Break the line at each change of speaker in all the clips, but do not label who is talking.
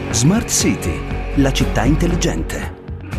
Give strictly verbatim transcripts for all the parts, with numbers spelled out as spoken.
Smart City, la città intelligente.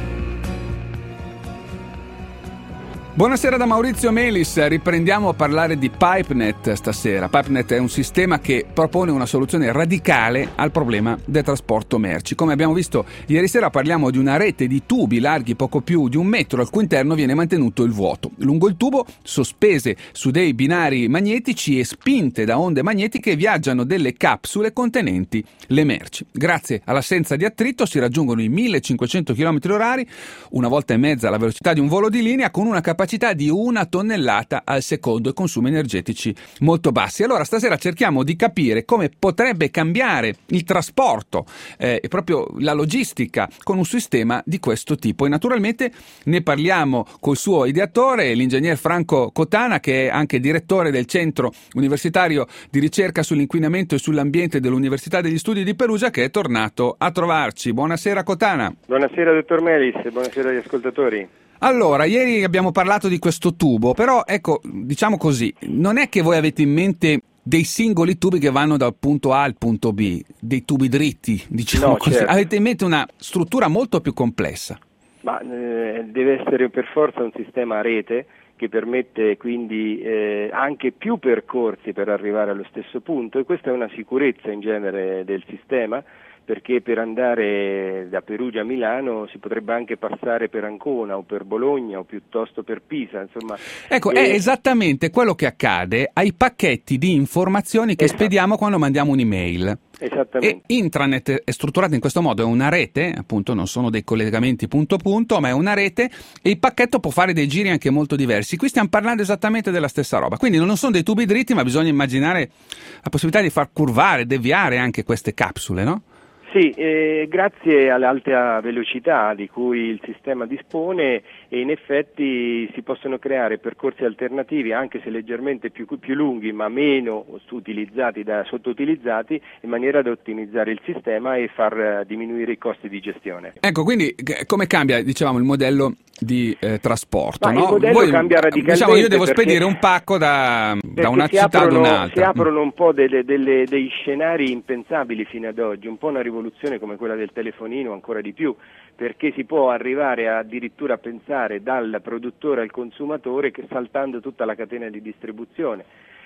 Buonasera da Maurizio Melis, riprendiamo a parlare di PipeNet stasera. PipeNet è un sistema che propone una soluzione radicale al problema del trasporto merci. Come abbiamo visto ieri sera, parliamo di una rete di tubi larghi poco più di un metro, al cui interno viene mantenuto il vuoto. Lungo il tubo, sospese su dei binari magnetici e spinte da onde magnetiche, viaggiano delle capsule contenenti le merci. Grazie all'assenza di attrito si raggiungono i millecinquecento chilometri orari, una volta e mezza la velocità di un volo di linea, con una capacità di una tonnellata al secondo e consumi energetici molto bassi. Allora stasera cerchiamo di capire come potrebbe cambiare il trasporto eh, e proprio la logistica con un sistema di questo tipo, e naturalmente ne parliamo col suo ideatore, l'ingegner Franco Cotana, che è anche direttore del Centro Universitario di Ricerca sull'Inquinamento e sull'Ambiente dell'Università degli Studi di Perugia, che è tornato a trovarci. Buonasera Cotana.
Buonasera dottor Melis, buonasera agli ascoltatori.
Allora, ieri abbiamo parlato di questo tubo, però ecco, diciamo così, non è che voi avete in mente dei singoli tubi che vanno dal punto A al punto B, dei tubi dritti, diciamo
no,
così,
certo.
Avete in mente una struttura molto più complessa.
Ma eh, deve essere per forza un sistema a rete che permette quindi eh, anche più percorsi per arrivare allo stesso punto, e questa è una sicurezza in genere del sistema, perché per andare da Perugia a Milano si potrebbe anche passare per Ancona o per Bologna o piuttosto per Pisa, insomma.
Ecco,
e...
è esattamente quello che accade ai pacchetti di informazioni che
esatto.
spediamo quando mandiamo un'email.
Esattamente.
E intranet è strutturato in questo modo, è una rete, appunto non sono dei collegamenti punto punto, ma è una rete, e il pacchetto può fare dei giri anche molto diversi. Qui stiamo parlando esattamente della stessa roba, quindi non sono dei tubi dritti, ma bisogna immaginare la possibilità di far curvare, deviare anche queste capsule, no?
Sì, eh, grazie all'alta velocità di cui il sistema dispone, e in effetti si possono creare percorsi alternativi, anche se leggermente più, più lunghi ma meno utilizzati da, sottoutilizzati, in maniera da ottimizzare il sistema e far diminuire i costi di gestione.
Ecco, quindi come cambia, dicevamo, il modello di eh, trasporto?
Ma
no?
Il modello
Voi,
cambia radicalmente.
Diciamo, io devo
perché,
spedire un pacco da, da una città
aprono,
ad un'altra.
Si aprono un po' delle, delle, dei scenari impensabili fino ad oggi, un po' una rivoluzione come quella del telefonino, ancora di più, perché si può arrivare addirittura a pensare dal produttore al consumatore, che saltando tutta la catena di distribuzione,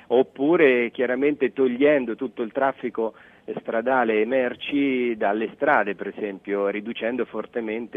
oppure chiaramente togliendo tutto il traffico stradale e merci dalle strade, per esempio, riducendo fortemente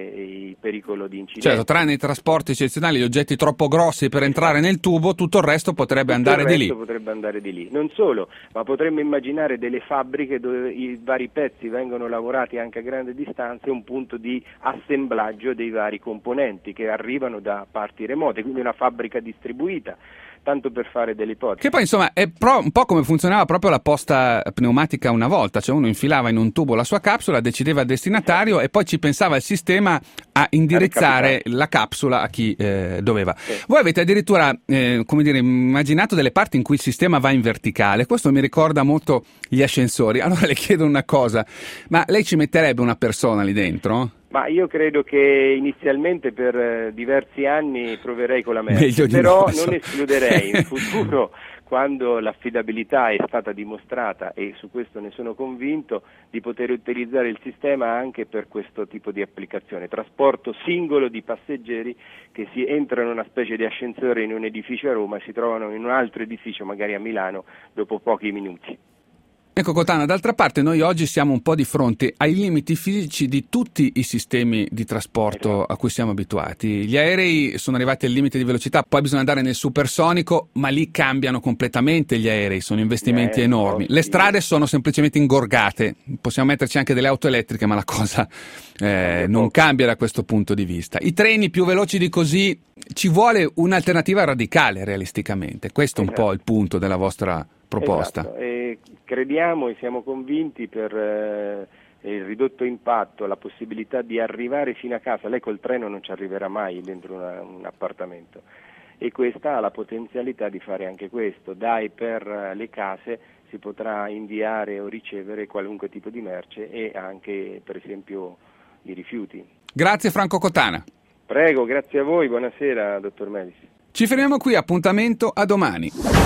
il pericolo di incidenti.
Certo, tranne i trasporti eccezionali, gli oggetti troppo grossi per entrare nel tubo, tutto il resto potrebbe
tutto
andare
il
di
resto
lì.
potrebbe andare di lì. Non solo, ma potremmo immaginare delle fabbriche dove i vari pezzi vengono lavorati anche a grande distanza, e un punto di assemblaggio dei vari componenti che arrivano da parti remote, quindi una fabbrica distribuita, tanto per fare delle ipotesi.
Che poi insomma è pro- un po' come funzionava proprio la posta pneumatica una volta, cioè uno infilava in un tubo la sua capsula, decideva il destinatario e poi ci pensava il sistema a indirizzare la capsula a chi eh, doveva. Sì. Voi avete addirittura eh, come dire, immaginato delle parti in cui il sistema va in verticale, questo mi ricorda molto gli ascensori. Allora le chiedo una cosa, ma lei ci metterebbe una persona lì dentro?
Ma io credo che inizialmente per eh, diversi anni proverei con la merci,
no,
però non
so.
escluderei in futuro, quando l'affidabilità è stata dimostrata, e su questo ne sono convinto, di poter utilizzare il sistema anche per questo tipo di applicazione, trasporto singolo di passeggeri che si entrano in una specie di ascensore in un edificio a Roma e si trovano in un altro edificio magari a Milano dopo pochi minuti.
Ecco Cotana, d'altra parte noi oggi siamo un po' di fronte ai limiti fisici di tutti i sistemi di trasporto a cui siamo abituati. Gli aerei sono arrivati al limite di velocità, poi bisogna andare nel supersonico, ma lì cambiano completamente gli aerei, sono investimenti eh, enormi. Le strade sono semplicemente ingorgate, possiamo metterci anche delle auto elettriche, ma la cosa eh, non cambia da questo punto di vista. I treni più veloci di così, ci vuole un'alternativa radicale realisticamente, questo è un po' il punto della vostra proposta.
Esatto. E crediamo e siamo convinti, per eh, il ridotto impatto, la possibilità di arrivare fino a casa. Lei col treno non ci arriverà mai dentro una, un appartamento, e questa ha la potenzialità di fare anche questo. Da e per le case si potrà inviare o ricevere qualunque tipo di merce, e anche per esempio i rifiuti.
Grazie Franco Cotana.
Prego, grazie a voi, buonasera dottor Melis.
Ci fermiamo qui, appuntamento a domani.